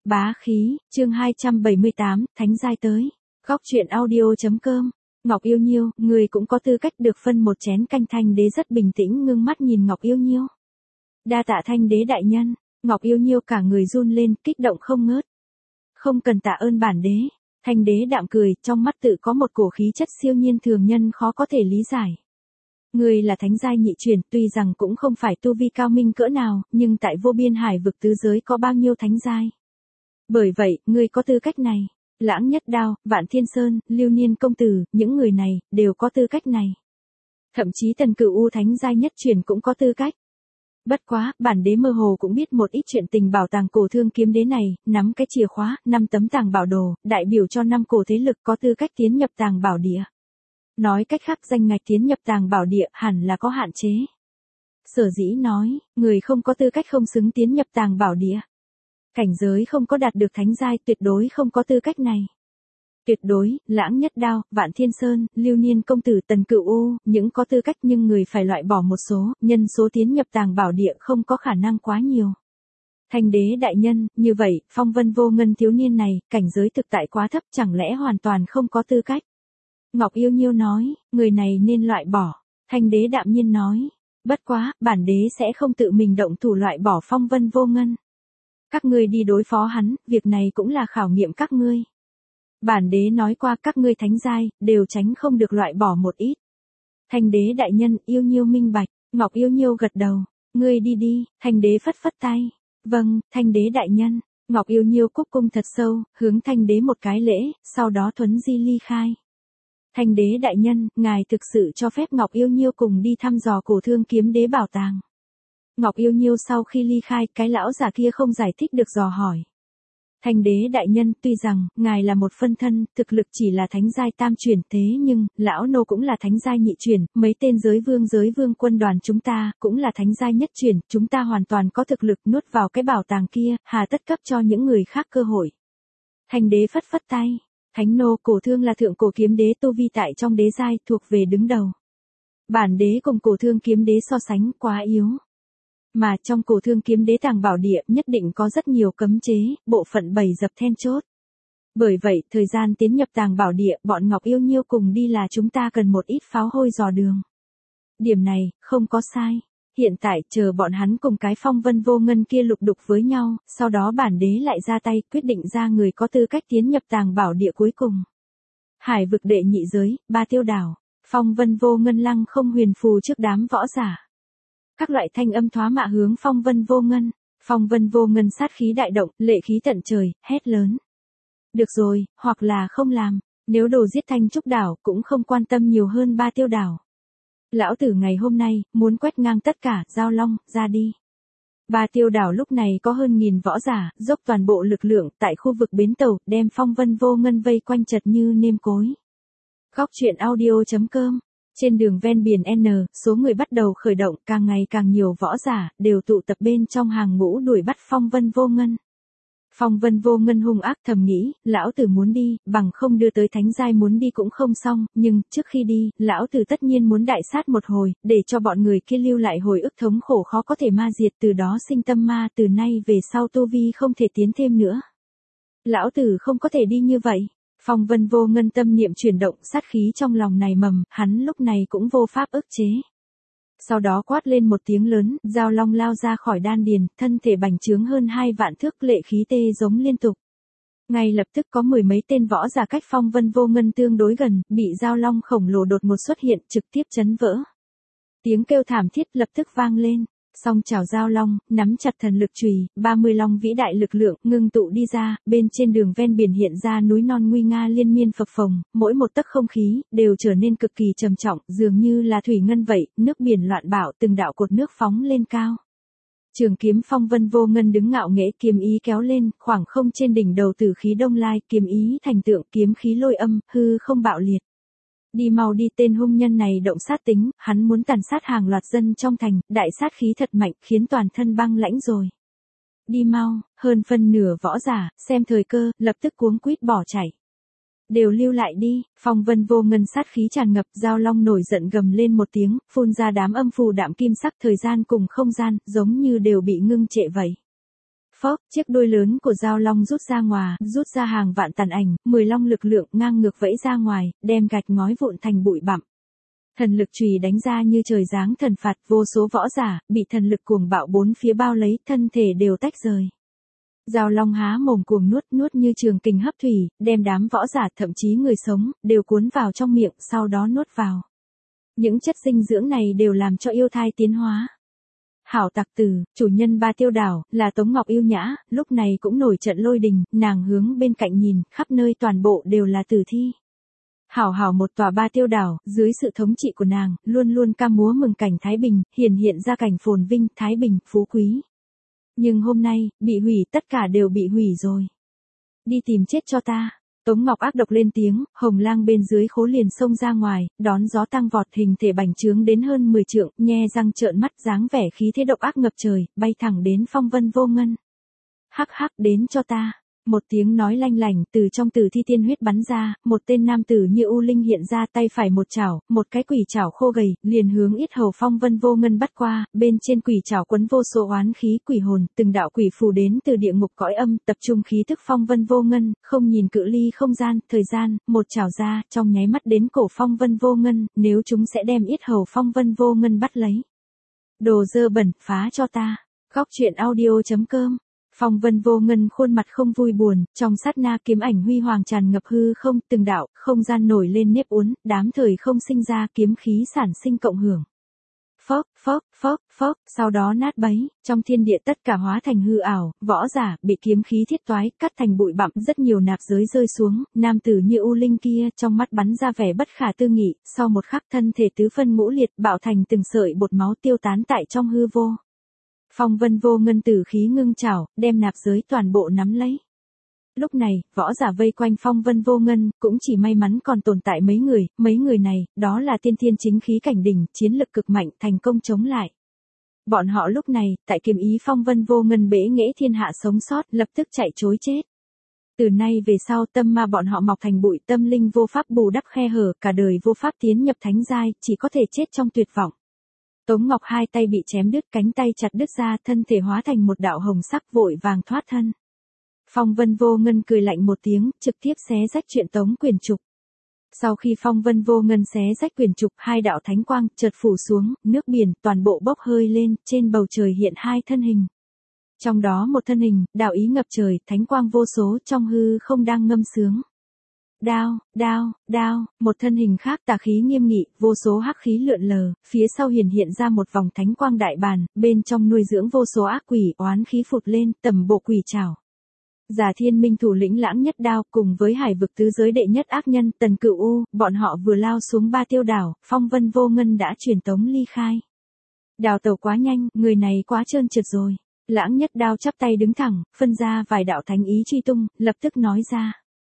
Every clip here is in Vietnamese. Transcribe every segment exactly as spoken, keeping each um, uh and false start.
Bá khí, chương hai trăm bảy mươi tám, Thánh giai tới. Góc truyện audio.com. Ngọc Yêu Nhiêu, người cũng có tư cách được phân một chén canh. Thanh đế rất bình tĩnh ngưng mắt nhìn Ngọc Yêu Nhiêu. Đa tạ Thanh đế đại nhân. Ngọc Yêu Nhiêu cả người run lên, kích động không ngớt. Không cần tạ ơn bản đế. Thanh đế đạm cười, trong mắt tự có một cổ khí chất siêu nhiên thường nhân khó có thể lý giải. Người là thánh giai nhị truyền, tuy rằng cũng không phải tu vi cao minh cỡ nào, nhưng tại vô biên hải vực tứ giới có bao nhiêu thánh giai. Bởi vậy, ngươi có tư cách này. Lãng Nhất Đao, Vạn Thiên Sơn, Lưu Niên Công Tử, những người này, đều có tư cách này. Thậm chí Tần Cửu U thánh giai nhất truyền cũng có tư cách. Bất quá, bản đế mơ hồ cũng biết một ít chuyện tình bảo tàng cổ thương kiếm đế này, nắm cái chìa khóa, năm tấm tàng bảo đồ, đại biểu cho năm cổ thế lực có tư cách tiến nhập tàng bảo địa. Nói cách khác danh ngạch tiến nhập tàng bảo địa hẳn là có hạn chế. Sở dĩ nói, người không có tư cách không xứng tiến nhập tàng bảo địa. Cảnh giới không có đạt được thánh giai tuyệt đối không có tư cách này. Tuyệt đối, Lãng Nhất Đao, Vạn Thiên Sơn, Lưu Niên Công Tử, Tần Cửu U, những có tư cách nhưng người phải loại bỏ một số, nhân số tiến nhập tàng bảo địa không có khả năng quá nhiều. Thanh đế đại nhân, như vậy, Phong Vân Vô Ngân thiếu niên này, cảnh giới thực tại quá thấp chẳng lẽ hoàn toàn không có tư cách. Ngọc Yêu Nhiêu nói, người này nên loại bỏ. Thanh đế đạm nhiên nói, bất quá, bản đế sẽ không tự mình động thủ loại bỏ Phong Vân Vô Ngân. Các ngươi đi đối phó hắn, việc này cũng là khảo nghiệm các ngươi. Bản đế nói qua các ngươi thánh giai, đều tránh không được loại bỏ một ít. Thanh đế đại nhân, Yêu Nhiêu minh bạch. Ngọc Yêu Nhiêu gật đầu, ngươi đi đi. Thanh đế phất phất tay. Vâng, Thanh đế đại nhân. Ngọc Yêu Nhiêu cúc cung thật sâu, hướng Thanh đế một cái lễ, sau đó thuấn di ly khai. Thanh đế đại nhân, ngài thực sự cho phép Ngọc Yêu Nhiêu cùng đi thăm dò cổ thương kiếm đế bảo tàng. Ngọc Yêu Nhiêu sau khi ly khai, cái lão già kia không giải thích được dò hỏi. Thanh đế đại nhân, tuy rằng, ngài là một phân thân, thực lực chỉ là thánh giai tam truyền, thế nhưng, lão nô cũng là thánh giai nhị truyền, mấy tên giới vương giới vương quân đoàn chúng ta, cũng là thánh giai nhất truyền, chúng ta hoàn toàn có thực lực nuốt vào cái bảo tàng kia, hà tất cấp cho những người khác cơ hội. Thanh đế phất phất tay. Thánh nô cổ thương là thượng cổ kiếm đế tu vi tại trong đế giai, thuộc về đứng đầu. Bản đế cùng cổ thương kiếm đế so sánh quá yếu. Mà trong cổ thương kiếm đế tàng bảo địa nhất định có rất nhiều cấm chế, bộ phận bày dập then chốt. Bởi vậy, thời gian tiến nhập tàng bảo địa, bọn Ngọc Yêu Nhiêu cùng đi là chúng ta cần một ít pháo hôi dò đường. Điểm này, không có sai. Hiện tại, chờ bọn hắn cùng cái Phong Vân Vô Ngân kia lục đục với nhau, sau đó bản đế lại ra tay, quyết định ra người có tư cách tiến nhập tàng bảo địa cuối cùng. Hải vực đệ nhị giới, Ba Tiêu Đảo, Phong Vân Vô Ngân lăng không huyền phù trước đám võ giả. Các loại thanh âm thoá mạ hướng Phong Vân Vô Ngân. Phong Vân Vô Ngân sát khí đại động, lệ khí tận trời, hét lớn. Được rồi, hoặc là không làm, nếu đồ giết Thanh Trúc Đảo cũng không quan tâm nhiều hơn Ba Tiêu Đảo. Lão tử ngày hôm nay, muốn quét ngang tất cả, Giao Long, ra đi. Ba Tiêu Đảo lúc này có hơn nghìn võ giả, dốc toàn bộ lực lượng, tại khu vực bến tàu, đem Phong Vân Vô Ngân vây quanh chật như nêm cối. Góc truyện audio.com. Trên đường ven biển N, số người bắt đầu khởi động, càng ngày càng nhiều võ giả, đều tụ tập bên trong hàng ngũ đuổi bắt Phong Vân Vô Ngân. Phong Vân Vô Ngân hung ác thầm nghĩ, lão tử muốn đi, bằng không đưa tới thánh giai muốn đi cũng không xong, nhưng, trước khi đi, lão tử tất nhiên muốn đại sát một hồi, để cho bọn người kia lưu lại hồi ức thống khổ khó có thể ma diệt, từ đó sinh tâm ma, từ nay về sau tu vi không thể tiến thêm nữa. Lão tử không có thể đi như vậy. Phong Vân Vô Ngân tâm niệm chuyển động, sát khí trong lòng này mầm, hắn lúc này cũng vô pháp ức chế. Sau đó quát lên một tiếng lớn, Giao Long lao ra khỏi đan điền, thân thể bành trướng hơn hai vạn thước, lệ khí tê giống liên tục. Ngay lập tức có mười mấy tên võ giả cách Phong Vân Vô Ngân tương đối gần, bị Giao Long khổng lồ đột ngột xuất hiện, trực tiếp chấn vỡ. Tiếng kêu thảm thiết lập tức vang lên. Song chảo Giao Long, nắm chặt thần lực chùy, ba mươi long vĩ đại lực lượng, ngưng tụ đi ra, bên trên đường ven biển hiện ra núi non nguy nga liên miên phập phồng, mỗi một tấc không khí, đều trở nên cực kỳ trầm trọng, dường như là thủy ngân vậy, nước biển loạn bão, từng đạo cột nước phóng lên cao. Trường kiếm Phong Vân Vô Ngân đứng ngạo nghễ, kiếm ý kéo lên, khoảng không trên đỉnh đầu tử khí đông lai, kiếm ý thành tượng, kiếm khí lôi âm, hư không bạo liệt. Đi mau đi, tên hung nhân này động sát tính, hắn muốn tàn sát hàng loạt dân trong thành, đại sát khí thật mạnh, khiến toàn thân băng lãnh rồi. Đi mau, hơn phân nửa võ giả, xem thời cơ, lập tức cuống quýt bỏ chạy. Đều lưu lại đi. Phong Vân Vô Ngân sát khí tràn ngập, Giao Long nổi giận gầm lên một tiếng, phun ra đám âm phù đạm kim sắc, thời gian cùng không gian, giống như đều bị ngưng trệ vậy. phốc, chiếc đuôi lớn của dao long rút ra ngoài, rút ra hàng vạn tàn ảnh, mười long lực lượng ngang ngược vẫy ra ngoài, đem gạch ngói vụn thành bụi bặm. Thần lực chùy đánh ra như trời giáng thần phạt, vô số võ giả bị thần lực cuồng bạo bốn phía bao lấy, thân thể đều tách rời. Dao long há mồm cuồng nuốt, nuốt như trường kình hấp thủy, đem đám võ giả thậm chí người sống đều cuốn vào trong miệng, sau đó nuốt vào. Những chất dinh dưỡng này đều làm cho yêu thai tiến hóa. Hảo tặc tử, chủ nhân Ba Tiêu đảo, là Tống Ngọc Yêu Nhã, lúc này cũng nổi trận lôi đình, nàng hướng bên cạnh nhìn, khắp nơi toàn bộ đều là tử thi. Hảo hảo một tòa Ba Tiêu đảo, dưới sự thống trị của nàng, luôn luôn ca múa mừng cảnh Thái Bình, hiển hiện ra cảnh phồn vinh, Thái Bình, phú quý. Nhưng hôm nay, bị hủy, tất cả đều bị hủy rồi. Đi tìm chết cho ta. Tống Ngọc ác độc lên tiếng, hồng lang bên dưới khố liền xông ra ngoài, đón gió tăng vọt, hình thể bành trướng đến hơn mười trượng, nhe răng trợn mắt, dáng vẻ khí thế độc ác ngập trời, bay thẳng đến Phong Vân Vô Ngân. Hắc hắc, đến cho ta. Một tiếng nói lanh lảnh từ trong tử thi tiên huyết bắn ra, một tên nam tử như u linh hiện ra, tay phải một chảo, một cái quỷ chảo khô gầy, liền hướng yết hầu Phong Vân Vô Ngân bắt qua, bên trên quỷ chảo quấn vô số oán khí quỷ hồn, từng đạo quỷ phù đến từ địa ngục cõi âm, tập trung khí thức Phong Vân Vô Ngân, không nhìn cự ly không gian, thời gian, một chảo ra, trong nháy mắt đến cổ Phong Vân Vô Ngân, nếu chúng sẽ đem yết hầu Phong Vân Vô Ngân bắt lấy. Đồ dơ bẩn, phá cho ta. Góc truyện audio chấm com. Phong Vân Vô Ngân khuôn mặt không vui buồn, trong sát na kiếm ảnh huy hoàng tràn ngập hư không, từng đạo, không gian nổi lên nếp uốn, đám thời không sinh ra, kiếm khí sản sinh cộng hưởng. Phốc, phốc, phốc, phốc, sau đó nát bấy, trong thiên địa tất cả hóa thành hư ảo, võ giả bị kiếm khí thiết toái, cắt thành bụi bặm, rất nhiều nạp giới rơi xuống, nam tử như u linh kia, trong mắt bắn ra vẻ bất khả tư nghị, sau một khắc thân thể tứ phân ngũ liệt, bạo thành từng sợi bột máu tiêu tán tại trong hư vô. Phong Vân Vô Ngân tử khí ngưng chảo, đem nạp giới toàn bộ nắm lấy. Lúc này, võ giả vây quanh Phong Vân Vô Ngân, cũng chỉ may mắn còn tồn tại mấy người, mấy người này, đó là tiên thiên chính khí cảnh đỉnh, chiến lực cực mạnh, thành công chống lại. Bọn họ lúc này, tại kiếm ý Phong Vân Vô Ngân bẽ nghễ thiên hạ sống sót, lập tức chạy trối chết. Từ nay về sau tâm ma bọn họ mọc thành bụi, tâm linh vô pháp bù đắp khe hở, cả đời vô pháp tiến nhập thánh giai, chỉ có thể chết trong tuyệt vọng. Tống Ngọc hai tay bị chém đứt, cánh tay chặt đứt ra, thân thể hóa thành một đạo hồng sắc, vội vàng thoát thân. Phong Vân Vô Ngân cười lạnh một tiếng, trực tiếp xé rách truyện tống quyền trục. Sau khi Phong Vân Vô Ngân xé rách quyền trục, hai đạo thánh quang chợt phủ xuống, nước biển toàn bộ bốc hơi lên, trên bầu trời hiện hai thân hình. Trong đó một thân hình, đạo ý ngập trời, thánh quang vô số, trong hư không đang ngâm sướng. Đao, đao, đao, một thân hình khác tà khí nghiêm nghị, vô số hắc khí lượn lờ, phía sau hiển hiện ra một vòng thánh quang đại bàn, bên trong nuôi dưỡng vô số ác quỷ, oán khí phụt lên, tầm bộ quỷ trảo. Giả Thiên Minh thủ lĩnh Lãng Nhất Đao cùng với hải vực tứ giới đệ nhất ác nhân Tần Cửu U, bọn họ vừa lao xuống Ba Tiêu đảo, Phong Vân Vô Ngân đã truyền tống ly khai. Đào tàu quá nhanh, người này quá trơn trượt rồi. Lãng Nhất Đao chắp tay đứng thẳng, phân ra vài đạo thánh ý truy tung, lập tức nói ra.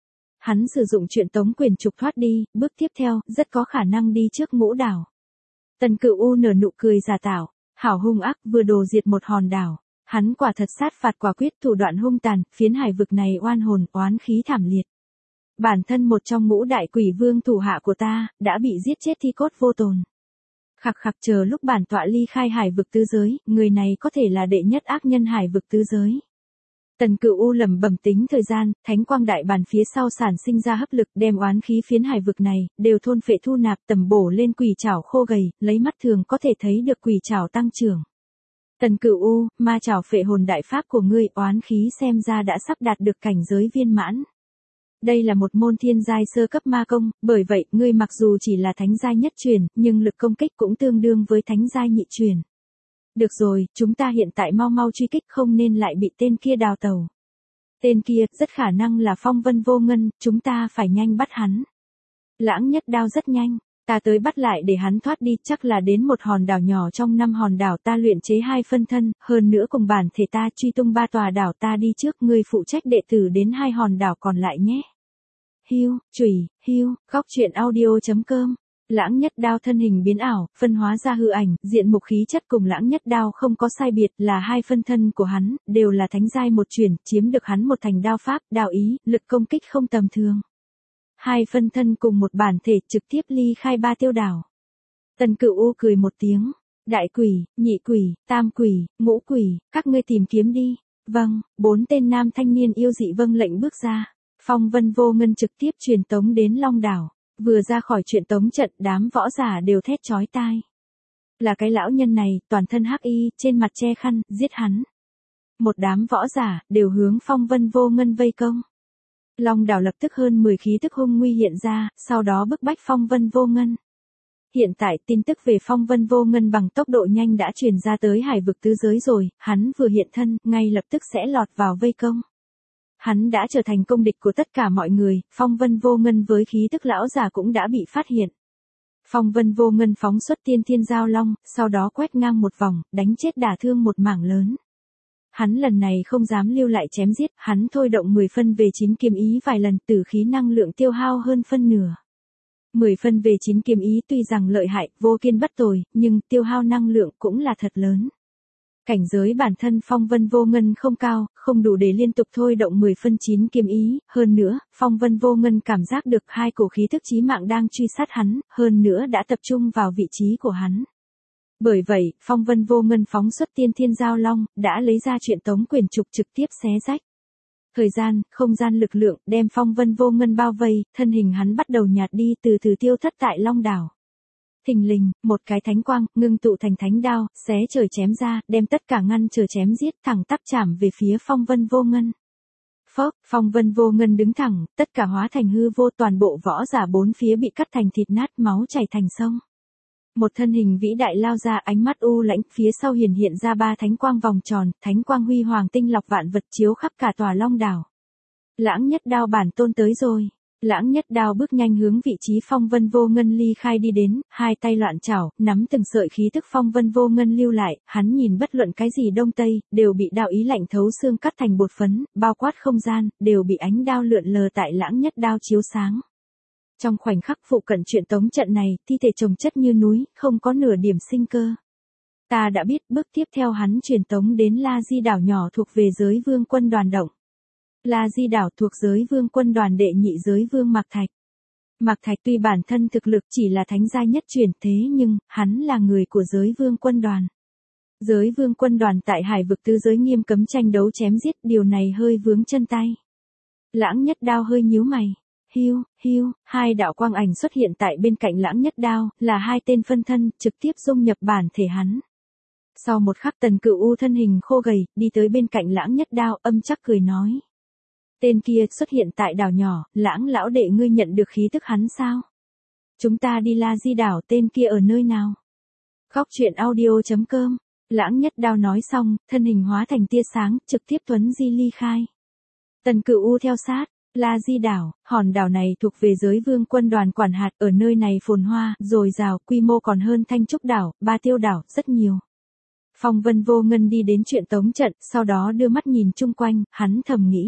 Hắn sử dụng truyện tống quyền trục thoát đi, bước tiếp theo, rất có khả năng đi trước Ngũ đảo. Tần Cửu U nở nụ cười giả tạo, hảo hung ác, vừa đồ diệt một hòn đảo. Hắn quả thật sát phạt quả quyết, thủ đoạn hung tàn, phiến hải vực này oan hồn, oán khí thảm liệt. Bản thân một trong ngũ đại quỷ vương thủ hạ của ta, đã bị giết chết thi cốt vô tồn. Khặc khặc, chờ lúc bản tọa ly khai hải vực tứ giới, người này có thể là đệ nhất ác nhân hải vực tứ giới. Tần Cửu U lẩm bẩm tính thời gian, thánh quang đại bàn phía sau sản sinh ra hấp lực, đem oán khí phiến hải vực này, đều thôn phệ thu nạp, tầm bổ lên quỷ trảo khô gầy, lấy mắt thường có thể thấy được quỷ trảo tăng trưởng. Tần Cửu U, ma trảo phệ hồn đại pháp của ngươi, oán khí xem ra đã sắp đạt được cảnh giới viên mãn. Đây là một môn thiên giai sơ cấp ma công, bởi vậy, ngươi mặc dù chỉ là thánh giai nhất truyền, nhưng lực công kích cũng tương đương với thánh giai nhị truyền. Được rồi, chúng ta hiện tại mau mau truy kích, không nên lại bị tên kia đào tẩu. Tên kia, rất khả năng là Phong Vân Vô Ngân, chúng ta phải nhanh bắt hắn. Lãng Nhất Đao rất nhanh, ta tới bắt lại để hắn thoát đi, chắc là đến một hòn đảo nhỏ trong năm hòn đảo ta luyện chế hai phân thân, hơn nữa cùng bản thể ta truy tung ba tòa đảo ta đi trước, ngươi phụ trách đệ tử đến hai hòn đảo còn lại nhé. Hiu, chủy, hiu, góc truyện audio chấm com. Lãng Nhất Đao thân hình biến ảo, phân hóa ra hư ảnh, diện mục khí chất cùng Lãng Nhất Đao không có sai biệt, là hai phân thân của hắn, đều là thánh giai một chuyển, chiếm được hắn một thành đao pháp, đao ý, lực công kích không tầm thường. Hai phân thân cùng một bản thể trực tiếp ly khai Ba Tiêu đảo. Tần Cửu U cười một tiếng, đại quỷ, nhị quỷ, tam quỷ, ngũ quỷ, các ngươi tìm kiếm đi. Vâng, bốn tên nam thanh niên yêu dị vâng lệnh bước ra. Phong Vân Vô Ngân trực tiếp truyền tống đến Long Đảo. Vừa ra khỏi chuyện tống trận, đám võ giả đều thét chói tai. Là cái lão nhân này, toàn thân hắc y, trên mặt che khăn, giết hắn. Một đám võ giả, đều hướng Phong Vân Vô Ngân vây công. Long Đảo lập tức hơn mười khí tức hung nguy hiện ra, sau đó bức bách Phong Vân Vô Ngân. Hiện tại tin tức về Phong Vân Vô Ngân bằng tốc độ nhanh đã truyền ra tới hải vực tứ giới rồi, hắn vừa hiện thân, ngay lập tức sẽ lọt vào vây công. Hắn đã trở thành công địch của tất cả mọi người, Phong Vân Vô Ngân với khí tức lão già cũng đã bị phát hiện. Phong Vân Vô Ngân phóng xuất tiên thiên giao long, sau đó quét ngang một vòng, đánh chết đả thương một mảng lớn. Hắn lần này không dám lưu lại chém giết, hắn thôi động mười phân về chín kiếm ý vài lần, tử khí năng lượng tiêu hao hơn phân nửa. mười phân về chín kiếm ý tuy rằng lợi hại, vô kiên bất tồi, nhưng tiêu hao năng lượng cũng là thật lớn. Cảnh giới bản thân Phong Vân Vô Ngân không cao, không đủ để liên tục thôi động mười phân chín kiếm ý, hơn nữa, Phong Vân Vô Ngân cảm giác được hai cổ khí thức chí mạng đang truy sát hắn, hơn nữa đã tập trung vào vị trí của hắn. Bởi vậy, Phong Vân Vô Ngân phóng xuất tiên thiên giao long, đã lấy ra chuyện tống quyền trục trực tiếp xé rách. Thời gian, không gian lực lượng, đem Phong Vân Vô Ngân bao vây, thân hình hắn bắt đầu nhạt đi từ từ tiêu thất tại Long Đảo. Thình lình, một cái thánh quang, ngưng tụ thành thánh đao, xé trời chém ra, đem tất cả ngăn trở chém giết thẳng tắp chạm về phía Phong Vân Vô Ngân. Phốc, Phong Vân Vô Ngân đứng thẳng, tất cả hóa thành hư vô, toàn bộ võ giả bốn phía bị cắt thành thịt nát, máu chảy thành sông. Một thân hình vĩ đại lao ra, ánh mắt u lãnh, phía sau hiển hiện ra ba thánh quang vòng tròn, thánh quang huy hoàng tinh lọc vạn vật chiếu khắp cả tòa Long Đảo. Lãng Nhất Đao bản tôn tới rồi. Lãng Nhất Đao bước nhanh hướng vị trí Phong Vân Vô Ngân ly khai đi đến, hai tay loạn chảo, nắm từng sợi khí tức Phong Vân Vô Ngân lưu lại, hắn nhìn bất luận cái gì đông tây, đều bị đạo ý lạnh thấu xương cắt thành bột phấn, bao quát không gian, đều bị ánh đao lượn lờ tại Lãng Nhất Đao chiếu sáng. Trong khoảnh khắc phụ cận chuyện tống trận này, thi thể chồng chất như núi, không có nửa điểm sinh cơ. Ta đã biết, bước tiếp theo hắn truyền tống đến La Di đảo nhỏ thuộc về giới vương quân đoàn động. La Di đảo thuộc giới vương quân đoàn đệ nhị giới vương Mạc Thạch. Mạc Thạch tuy bản thân thực lực chỉ là thánh giai nhất truyền thế nhưng, hắn là người của giới vương quân đoàn. Giới vương quân đoàn tại hải vực tứ giới nghiêm cấm tranh đấu chém giết, điều này hơi vướng chân tay. Lãng Nhất Đao hơi nhíu mày. Hiu, hiu, hai đạo quang ảnh xuất hiện tại bên cạnh Lãng Nhất Đao, là hai tên phân thân, trực tiếp dung nhập bản thể hắn. Sau một khắc Tần Cửu U thân hình khô gầy, đi tới bên cạnh Lãng Nhất Đao, âm chắc cười nói. Tên kia xuất hiện tại đảo nhỏ, Lãng lão đệ ngươi nhận được khí tức hắn sao? Chúng ta đi La Di đảo, tên kia ở nơi nào? Góc truyện audio chấm com. Lãng Nhất Đao nói xong, thân hình hóa thành tia sáng, trực tiếp tuấn di ly khai. Tần Cửu U theo sát. La Di đảo, hòn đảo này thuộc về giới vương quân đoàn quản hạt, ở nơi này phồn hoa, dồi dào, quy mô còn hơn Thanh Trúc đảo, Ba Tiêu đảo, rất nhiều. Phong Vân Vô Ngân đi đến chuyện tống trận, sau đó đưa mắt nhìn chung quanh, hắn thầm nghĩ.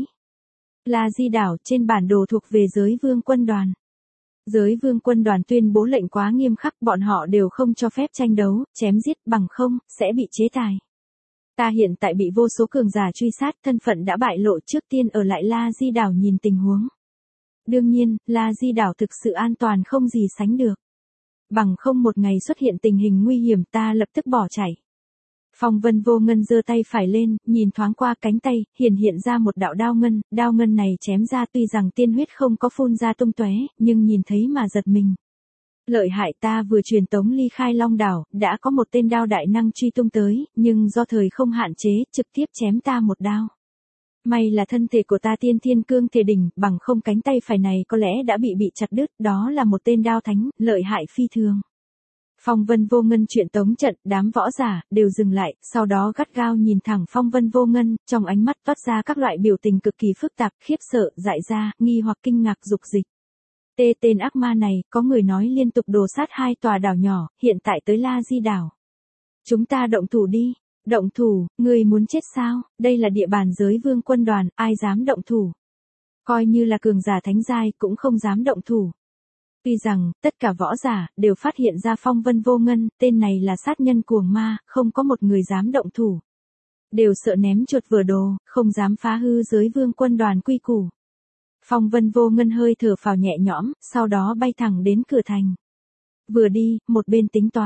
La Di đảo trên bản đồ thuộc về giới vương quân đoàn. Giới vương quân đoàn tuyên bố lệnh quá nghiêm khắc, bọn họ đều không cho phép tranh đấu, chém giết, bằng không, sẽ bị chế tài. Ta hiện tại bị vô số cường giả truy sát, thân phận đã bại lộ, trước tiên ở lại La Di đảo nhìn tình huống. Đương nhiên, La Di đảo thực sự an toàn không gì sánh được. Bằng không một ngày xuất hiện tình hình nguy hiểm ta lập tức bỏ chạy. Phong Vân Vô Ngân giơ tay phải lên, nhìn thoáng qua cánh tay, hiện hiện ra một đạo đao ngân, đao ngân này chém ra tuy rằng tiên huyết không có phun ra tung tóe, nhưng nhìn thấy mà giật mình. Lợi hại, ta vừa truyền tống ly khai Long đảo, đã có một tên đao đại năng truy tung tới, nhưng do thời không hạn chế, trực tiếp chém ta một đao. May là thân thể của ta tiên thiên cương thể đỉnh, bằng không cánh tay phải này có lẽ đã bị bị chặt đứt, đó là một tên đao thánh, lợi hại phi thường. Phong Vân Vô Ngân chuyện tống trận, đám võ giả, đều dừng lại, sau đó gắt gao nhìn thẳng Phong Vân Vô Ngân, trong ánh mắt toát ra các loại biểu tình cực kỳ phức tạp, khiếp sợ, dại ra, nghi hoặc kinh ngạc dục dịch. Tê tên ác ma này, có người nói liên tục đồ sát hai tòa đảo nhỏ, hiện tại tới La Di đảo. Chúng ta động thủ đi. Động thủ, người muốn chết sao? Đây là địa bàn giới vương quân đoàn, ai dám động thủ? Coi như là cường giả thánh giai cũng không dám động thủ. Tuy rằng, tất cả võ giả, đều phát hiện ra Phong Vân Vô Ngân, tên này là sát nhân cuồng ma, không có một người dám động thủ. Đều sợ ném chuột vỡ đồ, không dám phá hư giới vương quân đoàn quy củ. Phong Vân Vô Ngân hơi thở phào nhẹ nhõm, sau đó bay thẳng đến cửa thành. Vừa đi, một bên tính toán,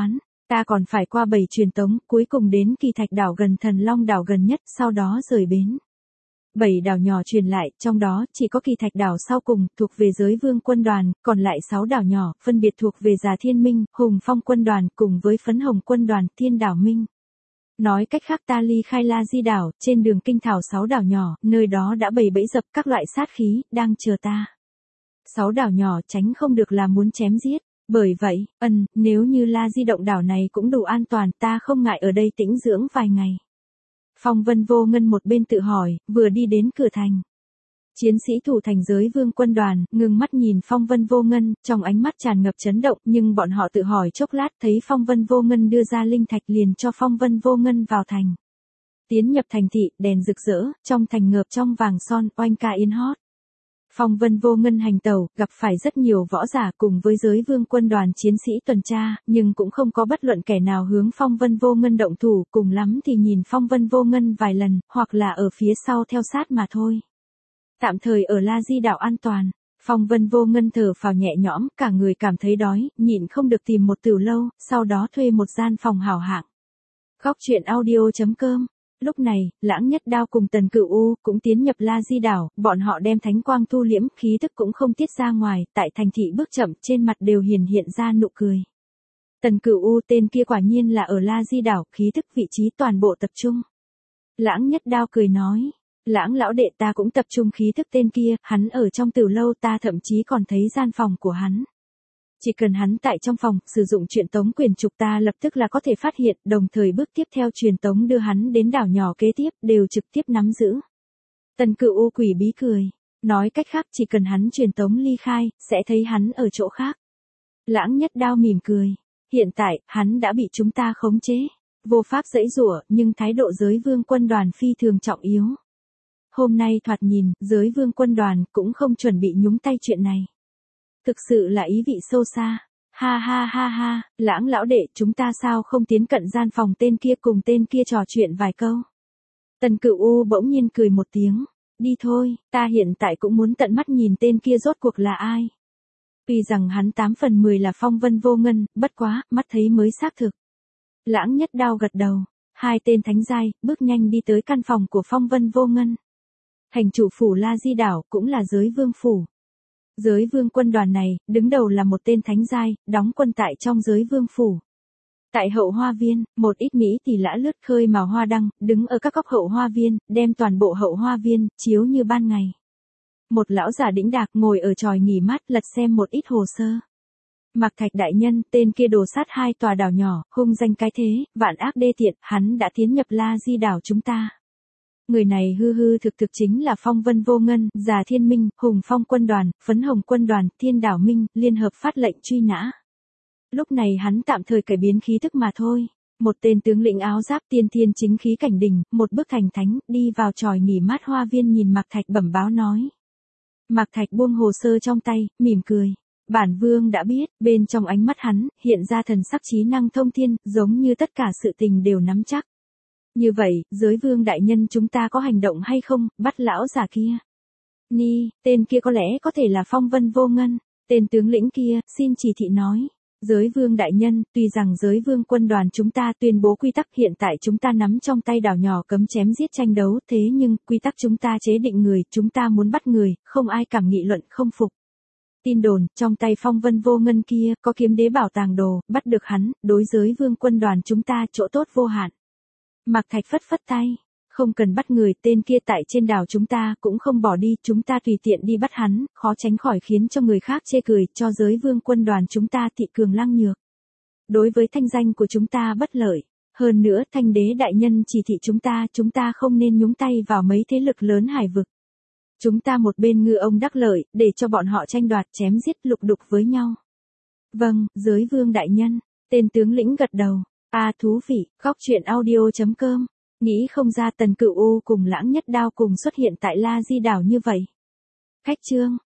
Ta còn phải qua bảy truyền tống, cuối cùng đến Kỳ Thạch đảo gần Thần Long đảo gần nhất, sau đó rời bến. Bảy đảo nhỏ truyền lại, trong đó chỉ có Kỳ Thạch đảo sau cùng, thuộc về Giới Vương quân đoàn, còn lại sáu đảo nhỏ, phân biệt thuộc về Già Thiên Minh, Hùng Phong quân đoàn, cùng với Phấn Hồng quân đoàn, Thiên đảo Minh. Nói cách khác ta ly khai La Di đảo, trên đường kinh thảo sáu đảo nhỏ, nơi đó đã bày bẫy dập các loại sát khí, đang chờ ta. Sáu đảo nhỏ tránh không được là muốn chém giết. Bởi vậy, ân, nếu như La Di động đảo này cũng đủ an toàn, ta không ngại ở đây tĩnh dưỡng vài ngày. Phong Vân Vô Ngân một bên tự hỏi, vừa đi đến cửa thành. Chiến sĩ thủ thành Giới Vương quân đoàn, ngừng mắt nhìn Phong Vân Vô Ngân, trong ánh mắt tràn ngập chấn động, nhưng bọn họ tự hỏi chốc lát thấy Phong Vân Vô Ngân đưa ra linh thạch liền cho Phong Vân Vô Ngân vào thành. Tiến nhập thành thị, đèn rực rỡ, trong thành ngợp trong vàng son, oanh ca yên hót. Phong Vân Vô Ngân hành tẩu, gặp phải rất nhiều võ giả cùng với Giới Vương quân đoàn chiến sĩ tuần tra, nhưng cũng không có bất luận kẻ nào hướng Phong Vân Vô Ngân động thủ, cùng lắm thì nhìn Phong Vân Vô Ngân vài lần, hoặc là ở phía sau theo sát mà thôi. Tạm thời ở La Di đảo an toàn, Phong Vân Vô Ngân thở phào nhẹ nhõm, cả người cảm thấy đói, nhịn không được tìm một tửu lâu, sau đó thuê một gian phòng hảo hạng. Góc truyện audio chấm com. Lúc này, Lãng Nhất Đao cùng Tần Cửu U cũng tiến nhập La Di đảo, bọn họ đem thánh quang thu liễm, khí tức cũng không tiết ra ngoài, tại thành thị bước chậm, trên mặt đều hiển hiện ra nụ cười. Tần Cửu U tên kia quả nhiên là ở La Di đảo, khí tức vị trí toàn bộ tập trung. Lãng Nhất Đao cười nói, Lãng lão đệ ta cũng tập trung khí thức tên kia, hắn ở trong tửu lâu ta thậm chí còn thấy gian phòng của hắn. Chỉ cần hắn tại trong phòng, sử dụng truyền tống quyền trục ta lập tức là có thể phát hiện, đồng thời bước tiếp theo truyền tống đưa hắn đến đảo nhỏ kế tiếp, đều trực tiếp nắm giữ. Tần Cửu U quỷ bí cười, nói cách khác chỉ cần hắn truyền tống ly khai, sẽ thấy hắn ở chỗ khác. Lãng Nhất Đao mỉm cười, hiện tại, hắn đã bị chúng ta khống chế, vô pháp giãy giụa, nhưng thái độ Giới Vương quân đoàn phi thường trọng yếu. Hôm nay thoạt nhìn, Giới Vương quân đoàn cũng không chuẩn bị nhúng tay chuyện này. Thực sự là ý vị sâu xa. Ha ha ha ha, Lãng lão đệ, chúng ta sao không tiến cận gian phòng tên kia cùng tên kia trò chuyện vài câu. Tần Cửu U bỗng nhiên cười một tiếng. Đi thôi, ta hiện tại cũng muốn tận mắt nhìn tên kia rốt cuộc là ai. Tuy rằng hắn tám phần mười là Phong Vân Vô Ngân, bất quá, mắt thấy mới xác thực. Lãng Nhất Đao gật đầu. Hai tên thánh giai, bước nhanh đi tới căn phòng của Phong Vân Vô Ngân. Thành chủ phủ La Di đảo cũng là Giới Vương phủ. Giới Vương quân đoàn này, đứng đầu là một tên thánh giai, đóng quân tại trong Giới Vương phủ. Tại hậu hoa viên, một ít Mỹ tỷ lã lướt khơi màu hoa đăng, đứng ở các góc hậu hoa viên, đem toàn bộ hậu hoa viên, chiếu như ban ngày. Một lão giả đĩnh đạc ngồi ở chòi nghỉ mát, lật xem một ít hồ sơ. Mạc Thạch đại nhân, tên kia đổ sát hai tòa đảo nhỏ, hung danh cái thế, vạn ác đê tiện, hắn đã tiến nhập La Di đảo chúng ta. Người này hư hư thực thực chính là Phong Vân Vô Ngân, Già Thiên Minh, Hùng Phong quân đoàn, Phấn Hồng quân đoàn, Thiên đảo Minh, liên hợp phát lệnh truy nã. Lúc này hắn tạm thời cải biến khí thức mà thôi. Một tên tướng lĩnh áo giáp tiên thiên chính khí cảnh đỉnh, một bước thành thánh, đi vào chòi nghỉ mát hoa viên nhìn Mạc Thạch bẩm báo nói. Mạc Thạch buông hồ sơ trong tay, mỉm cười. Bản vương đã biết, bên trong ánh mắt hắn, hiện ra thần sắc trí năng thông thiên, giống như tất cả sự tình đều nắm chắc. Như vậy, Giới Vương đại nhân chúng ta có hành động hay không, bắt lão giả kia. Ni, tên kia có lẽ có thể là Phong Vân Vô Ngân, tên tướng lĩnh kia, xin chỉ thị nói. Giới Vương đại nhân, tuy rằng Giới Vương quân đoàn chúng ta tuyên bố quy tắc hiện tại chúng ta nắm trong tay đảo nhỏ cấm chém giết tranh đấu, thế nhưng, quy tắc chúng ta chế định người, chúng ta muốn bắt người, không ai cảm nghị luận không phục. Tin đồn, trong tay Phong Vân Vô Ngân kia, có kiếm đế bảo tàng đồ, bắt được hắn, đối Giới Vương quân đoàn chúng ta chỗ tốt vô hạn. Mạc Thạch phất phất tay, không cần bắt người, tên kia tại trên đảo chúng ta cũng không bỏ đi, chúng ta tùy tiện đi bắt hắn, khó tránh khỏi khiến cho người khác chê cười, cho Giới Vương quân đoàn chúng ta thị cường lăng nhược. Đối với thanh danh của chúng ta bất lợi, hơn nữa Thanh đế đại nhân chỉ thị chúng ta, chúng ta không nên nhúng tay vào mấy thế lực lớn hải vực. Chúng ta một bên ngư ông đắc lợi, để cho bọn họ tranh đoạt chém giết lục đục với nhau. Vâng, Giới Vương đại nhân, tên tướng lĩnh gật đầu. A à, thú vị, góc truyện audio chấm com. Nghĩ không ra Tần Cửu U cùng Lãng Nhất Đao cùng xuất hiện tại La Di đảo như vậy. Khách chương.